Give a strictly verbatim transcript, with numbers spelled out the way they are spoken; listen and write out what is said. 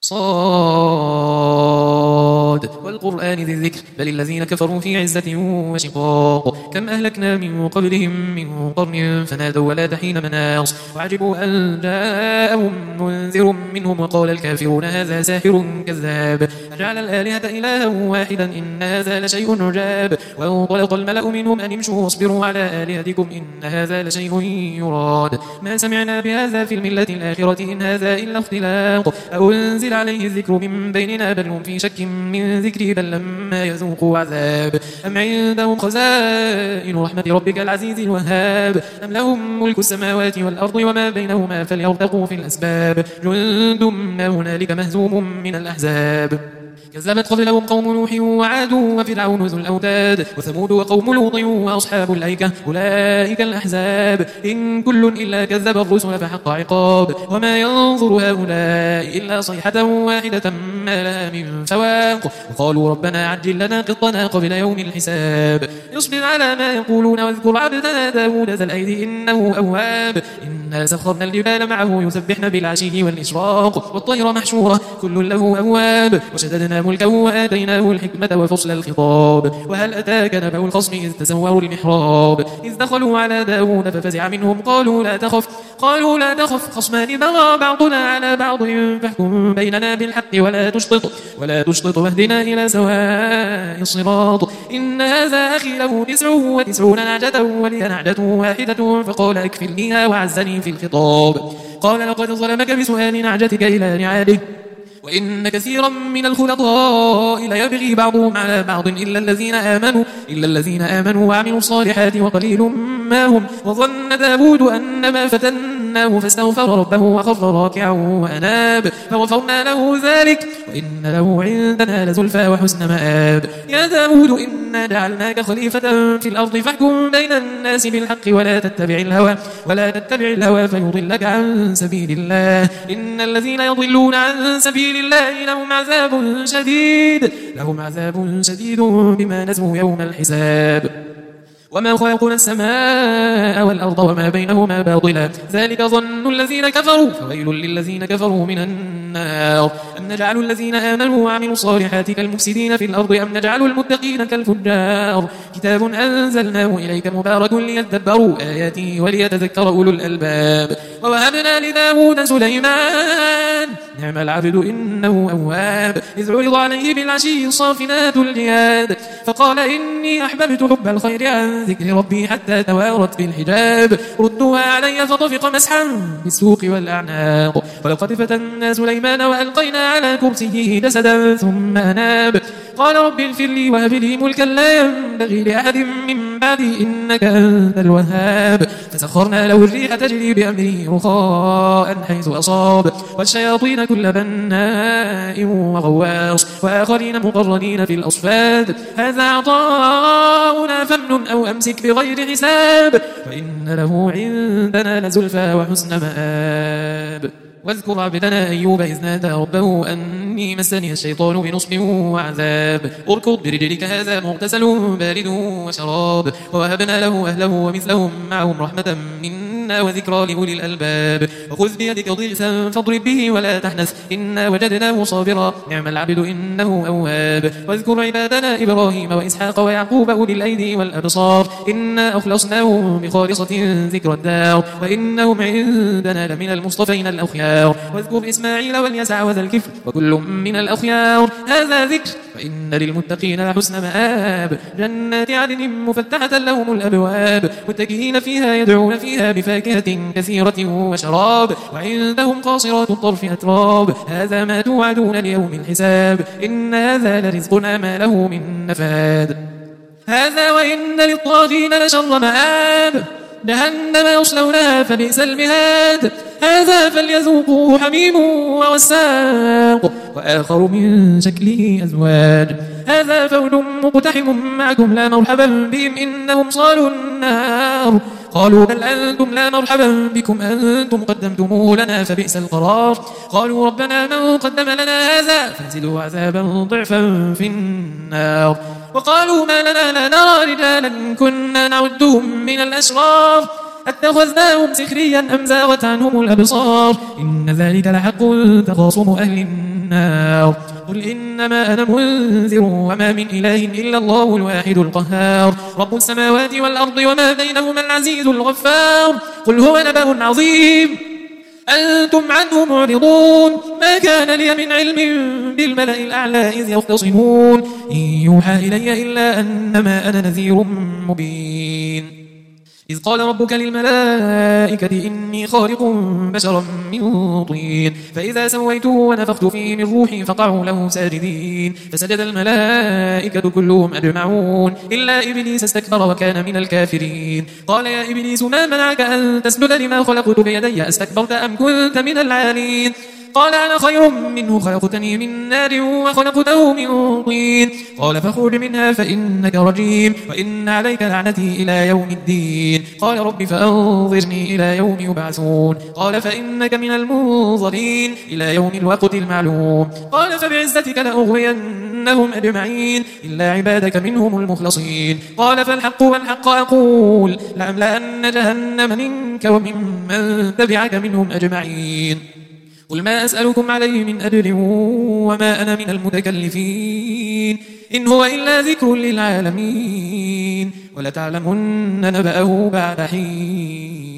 صاد والقرآن ذي الذكر بل الذين كفروا في عزة وشقاق كم أهلكنا من قبلهم من قرن فنادوا ولا حين مناص وعجبوا أن جاءهم منذر منهم وقال الكافرون هذا ساحر كذاب أجعل الآلهة إلها واحدا إن هذا لشيء عجاب وانطلق الملأ منهم أن امشوا واصبروا على آلهتكم إن هذا لشيء يراد ما سمعنا بهذا في الملة الآخرة إن هذا إلا اختلاق أو انزل عليه الذكر من بيننا بل هم في شك من ذكري بل لما يذوقوا عذاب أم عندهم خزائن رحمة ربك العزيز الوهاب أم لهم ملك السماوات والأرض وما بينهما فليرتقوا في الأسباب جند ما هنالك مهزوم من الأحزاب كذبت قبلهم قوم نوح وعاد وفرعون ذو الأوتاد وثمود وقوم لوط وأصحاب الأيكة أولئك الأحزاب إن كل إلا كذب الرسل فحق عقاب وما ينظر هؤلاء إلا صيحة واحدة ما لها من فواق وقالوا ربنا عجل لنا قطنا قبل يوم الحساب اصبر على ما يقولون واذكر عبدنا داود ذا الأيدي إنه أواب إنا سخرنا الجبال معه يسبحن بالعشي والإشراق والطير محشورة كل له أواب وشددنا ملكا وآتيناه الحكمة وفصل الخطاب وهل أتاك نبأ الخصم إذ تسوروا المحراب إذ دخلوا على داود ففزع منهم قالوا لا تخف قالوا لا تخف خصمان بغى بعضنا على بعض فاحكم بيننا بالحق ولا تشطط ولا تشطط واهدنا إلى سواء الصراط إن هذا أخي له تسع وتسعون نعجة ولي نعجة واحدة فقال أكفلنيها وعزني في الخطاب قال لقد ظلمك بسؤال نعجتك إلى نعاله وإن كثيرا من الخلطاء ليبغي بعضهم على بعض إلا الذين آمنوا إلا الذين آمنوا وعملوا الصالحات وقليل ما هم وظن داود أنما فتناه فاستغفر ربه وخر راكعا وأناب فغفرنا له ذلك وإن له عندنا لزلفى وحسن مآب يا داود إنا جعلناك خليفة في الأرض فاحكم بين الناس بالحق ولا تتبع الهوى ولا تتبع الهوى فيضلك عن سبيل الله إن الذين يضلون عن سبيل الله لهم عذاب شديد لهم عذاب شديد بما نسوا يوم الحساب وما خلقنا السماء والأرض وما بينهما باطلا ذلك ظن الذين كفروا فويل للذين كفروا من النار أم نجعل الذين آمنوا وعملوا الصالحات كالمفسدين في الأرض أم نجعل المتقين كالفجار كتاب أنزلناه إليك مبارك ليدبروا آياته وليتذكر أولو الألباب ووهبنا لداود سليمان نعم العبد إنه أواب إذ عرض عليه بالعشي الصافنات الجياد فقال إني أحببت حب الخير عن ذكر ربي حتى توارت بالحجاب ردوها علي فطفق مسحا بالسوق والأعناق ولقد فتنا سليمان وألقينا على كرسيه جسدا ثم أناب قال رب اغفر لي وهب لي ملكا لا ينبغي لأحد من بعدي إنك أنت الوهاب فسخرنا له الريح تجري بأمره رخاء حيث أصاب والشياطين كل بناء وغواص وآخرين مقرنين في الأصفاد هذا عطاؤنا فمن أو أمسك بغير حساب وإن له عندنا لزلفى وحسن مآب واذكر عبدنا أيوب إذ نادى ربه أني مسني الشيطان بنصب وعذاب اركض برجلك هذا مغتسل بارد وشراب ووهبنا له أهله ومثلهم معهم رحمة منا وذكرى لأولي الألباب وخذ بيدك ضغثا فاضرب به ولا تحنث إنا وجدناه صابرا نعم العبد إنه أواب واذكر عبادنا إبراهيم وإسحاق ويعقوب أولي الأيدي والأبصار إنا أخلصناهم بخالصة ذكر الدار وإنهم عندنا لمن المصطفين الأخيار واذكر إسماعيل واليسع وذا الكفل وكل من الأخيار هذا ذكر وإن للمتقين لحسن مآب جنات عدن مفتحة لهم الأبواب متكئين فيها يدعون فيها بفاكهة كثيرة وشراب وعندهم قاصرات الطرف أتراب هذا ما توعدون ليوم الحساب إن هذا لرزقنا ما له من نفاد هذا وإن للطاغين لشر مآب جهنم يصلونها فبئس المهاد هذا فليذوقوه حميم وغساق وآخر من شكله أزواج هذا فوج مقتحم معكم لا مرحبا بهم إنهم صالوا النار قالوا بل أنتم لا مرحبا بكم أنتم قدمتموه لنا فبئس القرار قالوا ربنا من قدم لنا هذا فانزلوا عذابا ضعفا في النار وقالوا ما لنا لا نرى رجالا كنا نعدهم من الأشرار اتخذناهم سخريا أم زاغت عنهم الأبصار إن ذلك لحق تخاصم أهل النار النار قل إنما أنا منذر وما من إله إلا الله الواحد القهار رب السماوات والأرض وما بينهما العزيز الغفار قل هو نبأ عظيم أنتم عنه معرضون ما كان لي من علم بالملأ الأعلى إذ يختصمون إن يوحى إلي إلا أنما أنا نذير مبين إذ قال ربك للملائكة إني خالق بشرا من طين فإذا سويته ونفخت فيه من روحي فقعوا له ساجدين فسجد الملائكة كلهم أجمعون إلا إبليس استكبر وكان من الكافرين قال يا إبليس ما منعك أن تسجد لما خلقت بيدي أستكبرت أم كنت من العالين قال أنا خير منه خلقتني من نار وخلقته من طين قال فاخرج منها فإنك رجيم وإن عليك لعنتي إلى يوم الدين قال رب فأنظرني إلى يوم يبعثون قال فإنك من المنظرين إلى يوم الوقت المعلوم قال فبعزتك لأغوينهم أجمعين إلا عبادك منهم المخلصين قال فالحق والحق أقول لأملأن جهنم منك وممن تبعك منهم أجمعين قل ما أسألكم عليه من أجر وما أنا من المتكلفين إن هو إلا ذكر للعالمين ولتعلمن نبأه بعد حين